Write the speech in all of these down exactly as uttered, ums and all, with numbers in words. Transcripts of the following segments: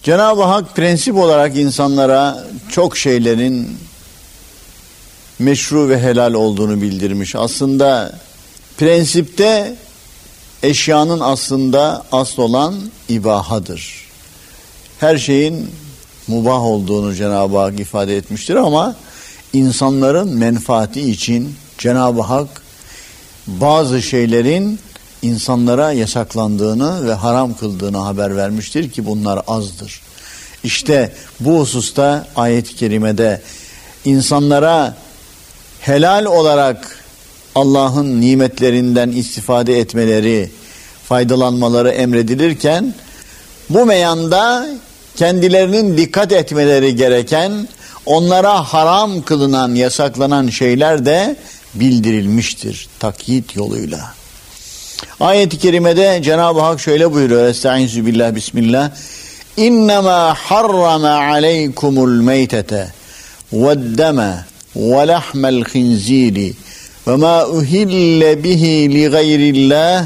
Cenab-ı Hak prensip olarak insanlara çok şeylerin meşru ve helal olduğunu bildirmiş. Aslında prensipte eşyanın aslında asıl olan ibahadır. Her şeyin mubah olduğunu Cenab-ı Hak ifade etmiştir ama insanların menfaati için Cenab-ı Hak bazı şeylerin insanlara yasaklandığını ve haram kıldığını haber vermiştir ki bunlar azdır. İşte bu hususta ayet-i kerimede insanlara helal olarak Allah'ın nimetlerinden istifade etmeleri, faydalanmaları emredilirken bu meyanda kendilerinin dikkat etmeleri gereken, onlara haram kılınan, yasaklanan şeyler de bildirilmiştir takyit yoluyla. Ayet-i kerimede Cenab-ı Hak şöyle buyuruyor. Estaizu billah, bismillah. İnnemâ harrama aleykumul meytete veddeme ve lahmel khinziri ve ma uhille bihi li gayrillah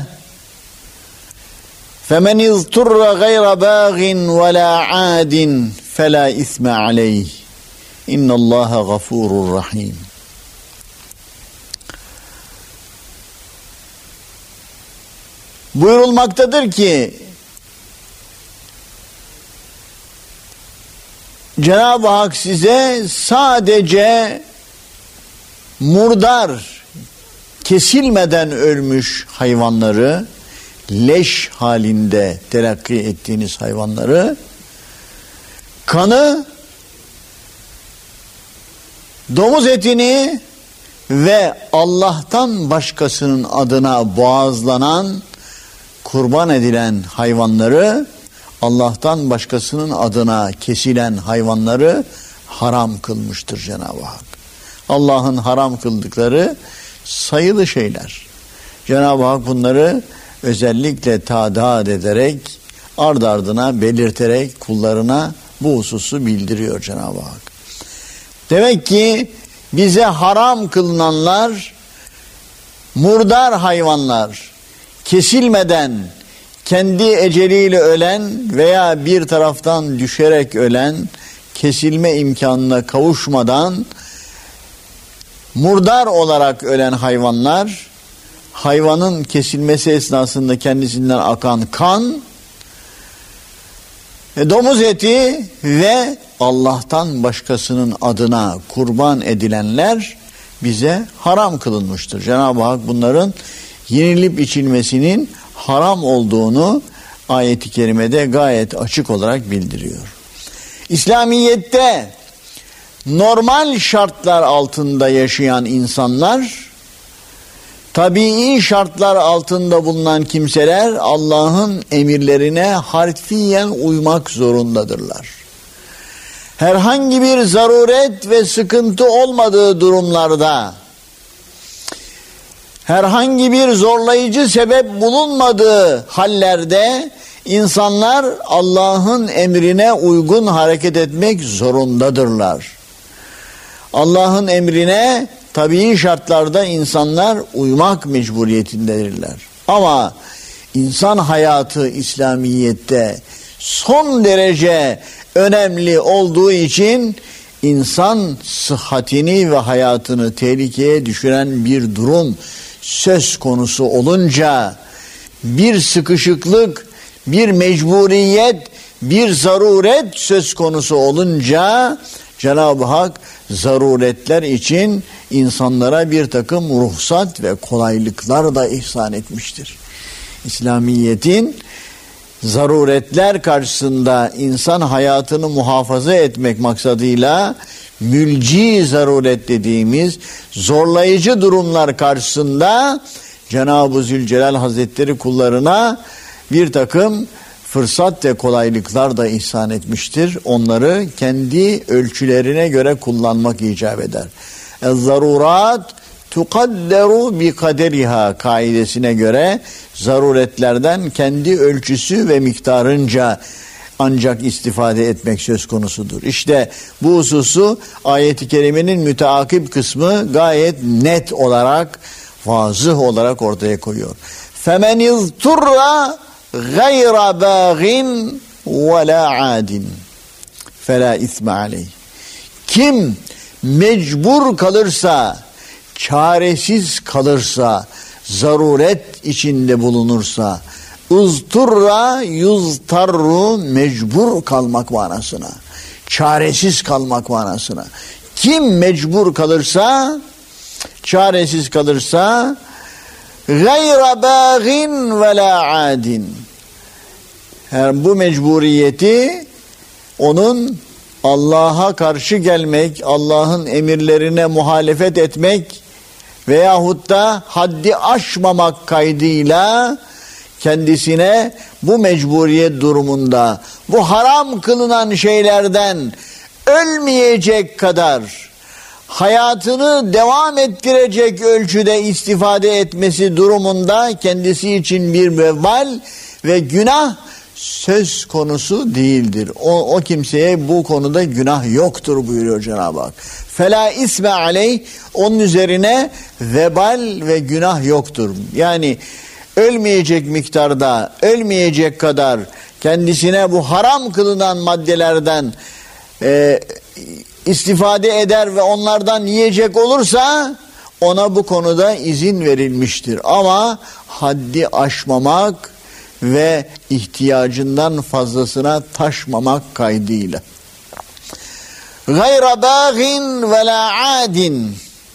femen izturra gayra bağin ve la adin fe la isme aleyh innallâhe gafurur rahim. Buyurulmaktadır ki Cenab-ı Hak size sadece murdar, kesilmeden ölmüş hayvanları, leş halinde terakki ettiğiniz hayvanları, kanı, domuz etini ve Allah'tan başkasının adına boğazlanan, kurban edilen hayvanları, Allah'tan başkasının adına kesilen hayvanları haram kılmıştır Cenab-ı Hak. Allah'ın haram kıldıkları sayılı şeyler. Cenab-ı Hak bunları özellikle tadad ederek, ard ardına belirterek kullarına bu hususu bildiriyor Cenab-ı Hak. Demek ki bize haram kılınanlar murdar hayvanlar, kesilmeden kendi eceliyle ölen veya bir taraftan düşerek ölen, kesilme imkanına kavuşmadan murdar olarak ölen hayvanlar, hayvanın kesilmesi esnasında kendisinden akan kan, domuz eti ve Allah'tan başkasının adına kurban edilenler bize haram kılınmıştır. Cenab-ı Hak bunların yenilip içilmesinin haram olduğunu ayet-i kerimede gayet açık olarak bildiriyor. İslamiyet'te normal şartlar altında yaşayan insanlar, tabii şartlar altında bulunan kimseler Allah'ın emirlerine harfiyen uymak zorundadırlar. Herhangi bir zaruret ve sıkıntı olmadığı durumlarda, herhangi bir zorlayıcı sebep bulunmadığı hallerde insanlar Allah'ın emrine uygun hareket etmek zorundadırlar. Allah'ın emrine tabii şartlarda insanlar uymak mecburiyetindedirler. Ama insan hayatı İslamiyet'te son derece önemli olduğu için insan sıhhatini ve hayatını tehlikeye düşüren bir durum söz konusu olunca, bir sıkışıklık, bir mecburiyet, bir zaruret söz konusu olunca Cenab-ı Hak zaruretler için insanlara bir takım ruhsat ve kolaylıklar da ihsan etmiştir. İslamiyet'in zaruretler karşısında insan hayatını muhafaza etmek maksadıyla mülci zaruret dediğimiz zorlayıcı durumlar karşısında Cenab-ı Zülcelal Hazretleri kullarına bir takım fırsat ve kolaylıklar da ihsan etmiştir. Onları kendi ölçülerine göre kullanmak icap eder. Ez-zarurat tukadderu bi kaderiha kaidesine göre zaruretlerden kendi ölçüsü ve miktarınca ancak istifade etmek söz konusudur. İşte bu hususu ayet-i kerimenin müteakip kısmı gayet net olarak, vazıh olarak ortaya koyuyor. فَمَنِ اِذْتُرَّ غَيْرَ بَاغٍ ve la adin fela isme aleyh. Kim mecbur kalırsa, çaresiz kalırsa, zaruret içinde bulunursa, uzturra yuztarru, mecbur kalmak manasına, çaresiz kalmak manasına. Kim mecbur kalırsa, çaresiz kalırsa, gayra bâgin ve la adin. Yani bu mecburiyeti onun Allah'a karşı gelmek, Allah'ın emirlerine muhalefet etmek veyahut da haddi aşmamak kaydıyla kendisine bu mecburiyet durumunda bu haram kılınan şeylerden ölmeyecek kadar hayatını devam ettirecek ölçüde istifade etmesi durumunda kendisi için bir vebal ve günah söz konusu değildir. O, o kimseye bu konuda günah yoktur buyuruyor Cenab-ı Hak. Fela isme aleyh, onun üzerine vebal ve günah yoktur. Yani ölmeyecek miktarda, ölmeyecek kadar kendisine bu haram kılınan maddelerden e, istifade eder ve onlardan yiyecek olursa ona bu konuda izin verilmiştir. Ama haddi aşmamak ve ihtiyacından fazlasına taşmamak kaydıyla. Gayra bâgin ve la adin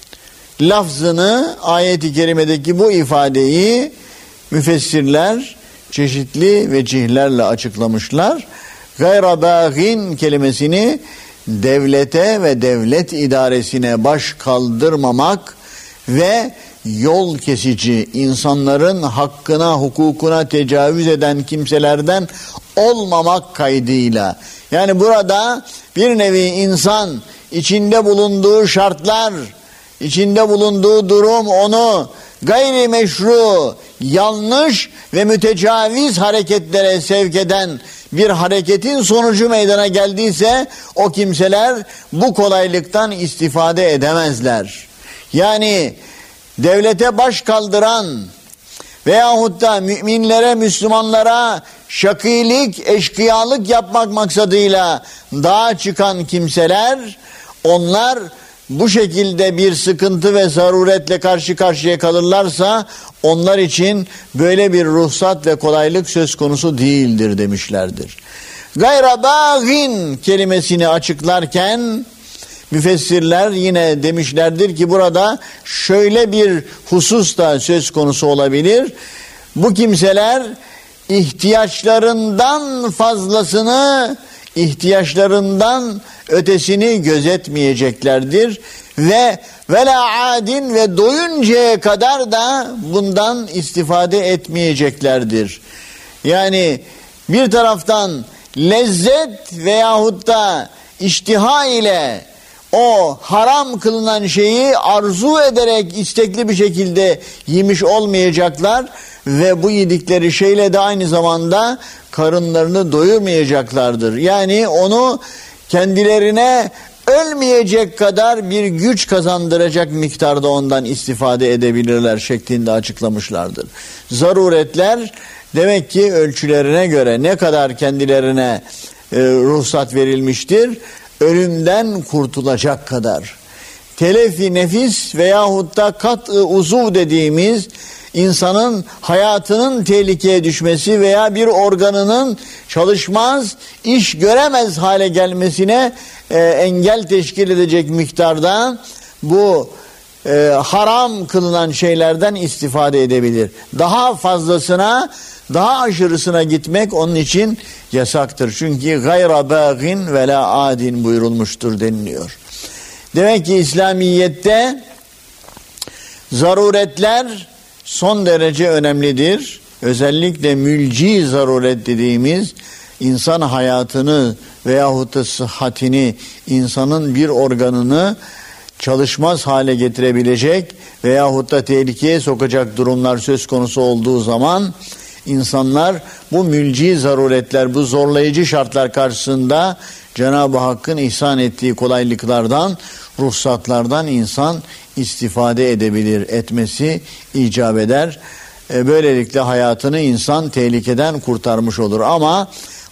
lafzını, ayet-i kerimedeki bu ifadeyi müfessirler çeşitli vecihlerle açıklamışlar. Gayra bâgin kelimesini devlete ve devlet idaresine baş kaldırmamak ve yol kesici, insanların hakkına, hukukuna tecavüz eden kimselerden olmamak kaydıyla. Yani burada bir nevi insan içinde bulunduğu şartlar, içinde bulunduğu durum onu gayrimeşru, yanlış ve mütecaviz hareketlere sevk eden bir hareketin sonucu meydana geldiyse o kimseler bu kolaylıktan istifade edemezler. Yani devlete baş kaldıran veyahut da müminlere, Müslümanlara şakilik, eşkıyalık yapmak maksadıyla dağa çıkan kimseler, onlar bu şekilde bir sıkıntı ve zaruretle karşı karşıya kalırlarsa onlar için böyle bir ruhsat ve kolaylık söz konusu değildir demişlerdir. Gayra bâgin kelimesini açıklarken müfessirler yine demişlerdir ki burada şöyle bir husus da söz konusu olabilir. Bu kimseler ihtiyaçlarından fazlasını, ihtiyaçlarından ötesini gözetmeyeceklerdir ve vela adin ve doyuncaya kadar da bundan istifade etmeyeceklerdir. Yani bir taraftan lezzet veyahut da iştiha ile o haram kılınan şeyi arzu ederek istekli bir şekilde yemiş olmayacaklar ve bu yedikleri şeyle de aynı zamanda karınlarını doyurmayacaklardır. Yani onu kendilerine ölmeyecek kadar bir güç kazandıracak miktarda ondan istifade edebilirler şeklinde açıklamışlardır. Zaruretler demek ki ölçülerine göre ne kadar kendilerine e, ruhsat verilmiştir, ölümden kurtulacak kadar. Telefi nefis veyahut da kat-ı uzuv dediğimiz insanın hayatının tehlikeye düşmesi veya bir organının çalışmaz, iş göremez hale gelmesine e, engel teşkil edecek miktarda bu e, haram kılınan şeylerden istifade edebilir. Daha fazlasına, daha aşırısına gitmek onun için yasaktır. Çünkü gayra bâgin ve la adin buyurulmuştur deniliyor. Demek ki İslamiyet'te zaruretler son derece önemlidir. Özellikle mülci zaruret dediğimiz insan hayatını veyahut da sıhhatini, insanın bir organını çalışmaz hale getirebilecek veyahut da tehlikeye sokacak durumlar söz konusu olduğu zaman insanlar bu mülci zaruretler, bu zorlayıcı şartlar karşısında Cenab-ı Hakk'ın ihsan ettiği kolaylıklardan, ruhsatlardan insan istifade edebilir, etmesi icap eder. Böylelikle hayatını insan tehlikeden kurtarmış olur. Ama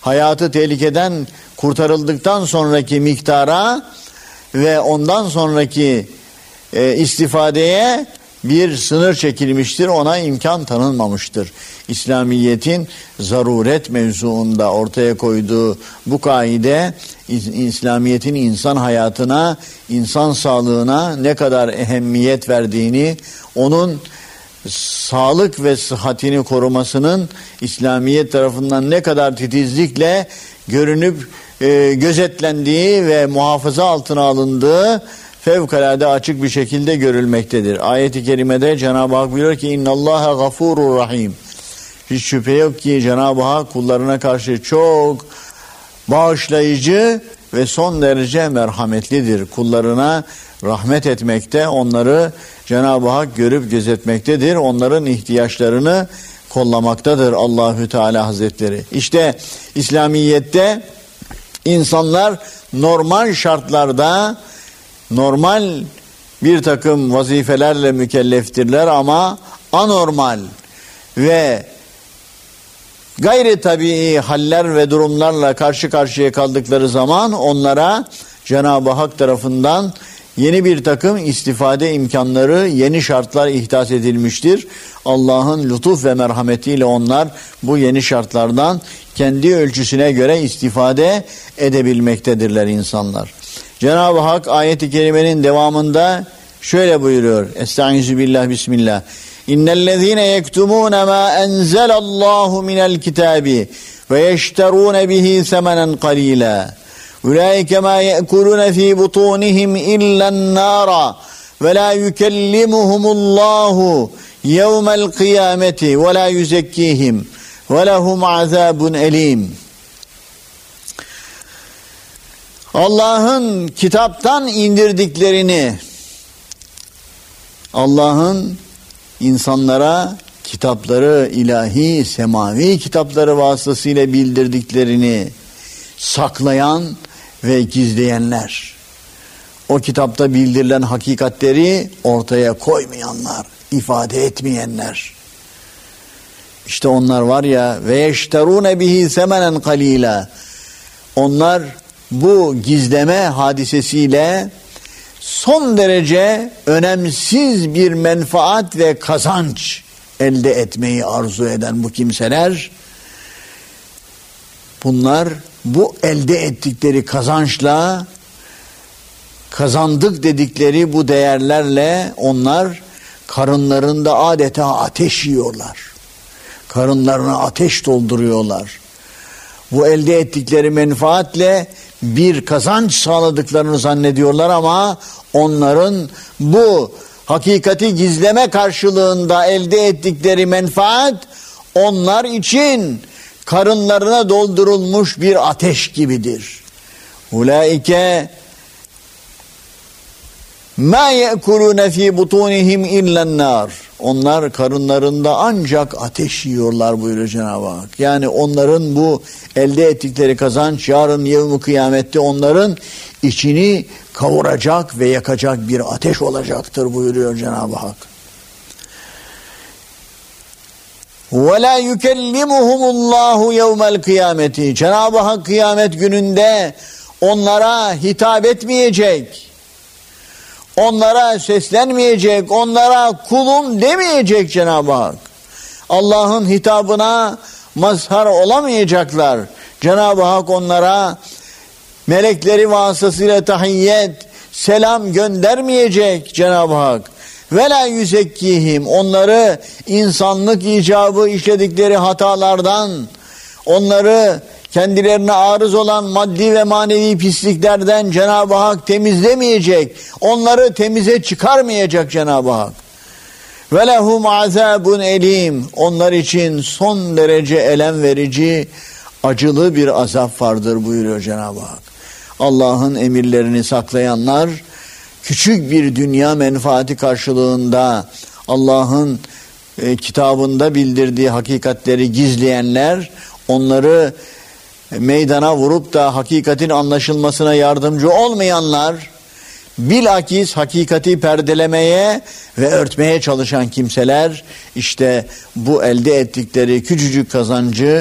hayatı tehlikeden kurtarıldıktan sonraki miktara ve ondan sonraki e, istifadeye bir sınır çekilmiştir, ona imkan tanınmamıştır. İslamiyet'in zaruret mevzuunda ortaya koyduğu bu kaide, İslamiyet'in insan hayatına, insan sağlığına ne kadar ehemmiyet verdiğini, onun sağlık ve sıhhatini korumasının İslamiyet tarafından ne kadar titizlikle görünüp e, gözetlendiği ve muhafaza altına alındığı fevkalade açık bir şekilde görülmektedir. Ayet-i kerimede Cenab-ı Hak buyuruyor ki İnnallâhe gafurur rahim. Hiç şüphe yok ki Cenab-ı Hak kullarına karşı çok bağışlayıcı ve son derece merhametlidir. Kullarına rahmet etmekte, onları Cenab-ı Hak görüp gözetmektedir. Onların ihtiyaçlarını kollamaktadır Allahü Teala Hazretleri. İşte İslamiyet'te insanlar normal şartlarda normal bir takım vazifelerle mükelleftirler ama anormal ve gayri tabii haller ve durumlarla karşı karşıya kaldıkları zaman onlara Cenab-ı Hak tarafından yeni bir takım istifade imkanları, yeni şartlar ihdas edilmiştir. Allah'ın lütuf ve merhametiyle onlar bu yeni şartlardan kendi ölçüsüne göre istifade edebilmektedirler insanlar. Cenab-ı Hak ayet-i kerimenin devamında şöyle buyuruyor. Estaizu billah, bismillah. İnnellezîne yektumûne mâ enzelallahu minel kitâbi ve yeşterûne bihi semenen qalîlâ. Ulaike mâ ye'kulûne fî butûnihim illen nâra ve lâ yükellimuhumullahu yevmel kıyameti ve lâ yüzekkîhim ve lehum azâbun elîm. Allah'ın kitaptan indirdiklerini, Allah'ın insanlara kitapları, ilahi, semavi kitapları vasıtasıyla bildirdiklerini saklayan ve gizleyenler, o kitapta bildirilen hakikatleri ortaya koymayanlar, ifade etmeyenler, işte onlar var ya, ve yeşterûne bihi semenen qalîlâ, onlar bu gizleme hadisesiyle son derece önemsiz bir menfaat ve kazanç elde etmeyi arzu eden bu kimseler, bunlar bu elde ettikleri kazançla, kazandık dedikleri bu değerlerle onlar karınlarında adeta ateş yiyorlar. Karınlarına ateş dolduruyorlar. Bu elde ettikleri menfaatle bir kazanç sağladıklarını zannediyorlar ama onların bu hakikati gizleme karşılığında elde ettikleri menfaat onlar için karınlarına doldurulmuş bir ateş gibidir. Ulaike ma ye'kulûne fî butûnihim illen nâr. Onlar karınlarında ancak ateş yiyorlar buyuruyor Cenab-ı Hak. Yani onların bu elde ettikleri kazanç yarın yevm-i kıyamette onların içini kavuracak ve yakacak bir ateş olacaktır buyuruyor Cenab-ı Hak. وَلَا يُكَلِّمُهُمُ اللّٰهُ يَوْمَ الْقِيَامَةِ. Cenab-ı Hak kıyamet gününde onlara hitap etmeyecek, onlara seslenmeyecek, onlara kulum demeyecek Cenab-ı Hak. Allah'ın hitabına mazhar olamayacaklar. Cenab-ı Hak onlara melekleri vasıtasıyla tahiyyet, selam göndermeyecek Cenab-ı Hak. Ve la yüzekkihim, onları insanlık icabı işledikleri hatalardan, onları kendilerine arız olan maddi ve manevi pisliklerden Cenab-ı Hak temizlemeyecek, onları temize çıkarmayacak Cenab-ı Hak. Ve lehum azabun elim, onlar için son derece elem verici, acılı bir azap vardır buyuruyor Cenab-ı Hak. Allah'ın emirlerini saklayanlar, küçük bir dünya menfaati karşılığında Allah'ın e, kitabında bildirdiği hakikatleri gizleyenler, onları meydana vurup da hakikatin anlaşılmasına yardımcı olmayanlar, bilakis hakikati perdelemeye ve örtmeye çalışan kimseler, işte bu elde ettikleri küçücük kazancı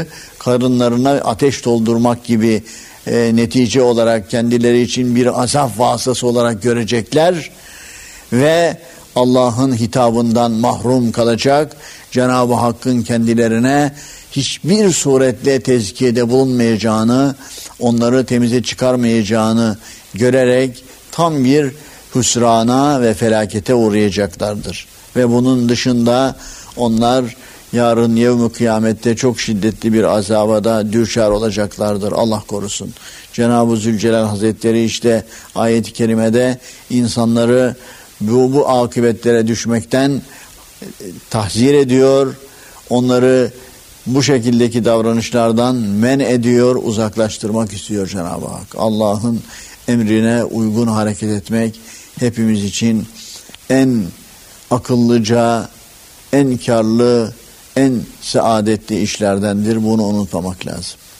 karınlarına ateş doldurmak gibi e, netice olarak kendileri için bir azap vasıtası olarak görecekler ve Allah'ın hitabından mahrum kalacak. Cenab-ı Hakk'ın kendilerine hiçbir suretle tezkiyede bulunmayacağını, onları temize çıkarmayacağını görerek tam bir hüsrana ve felakete uğrayacaklardır. Ve bunun dışında onlar yarın yevm-i kıyamette çok şiddetli bir azaba da düşer olacaklardır. Allah korusun. Cenab-ı Zülcelal Hazretleri işte ayet-i kerimede insanları bu, bu akıbetlere düşmekten tahzir ediyor. Onları bu şekildeki davranışlardan men ediyor, uzaklaştırmak istiyor Cenab-ı Hak. Allah'ın emrine uygun hareket etmek hepimiz için en akıllıca, en karlı, en saadetli işlerdendir. Bunu unutmamak lazım.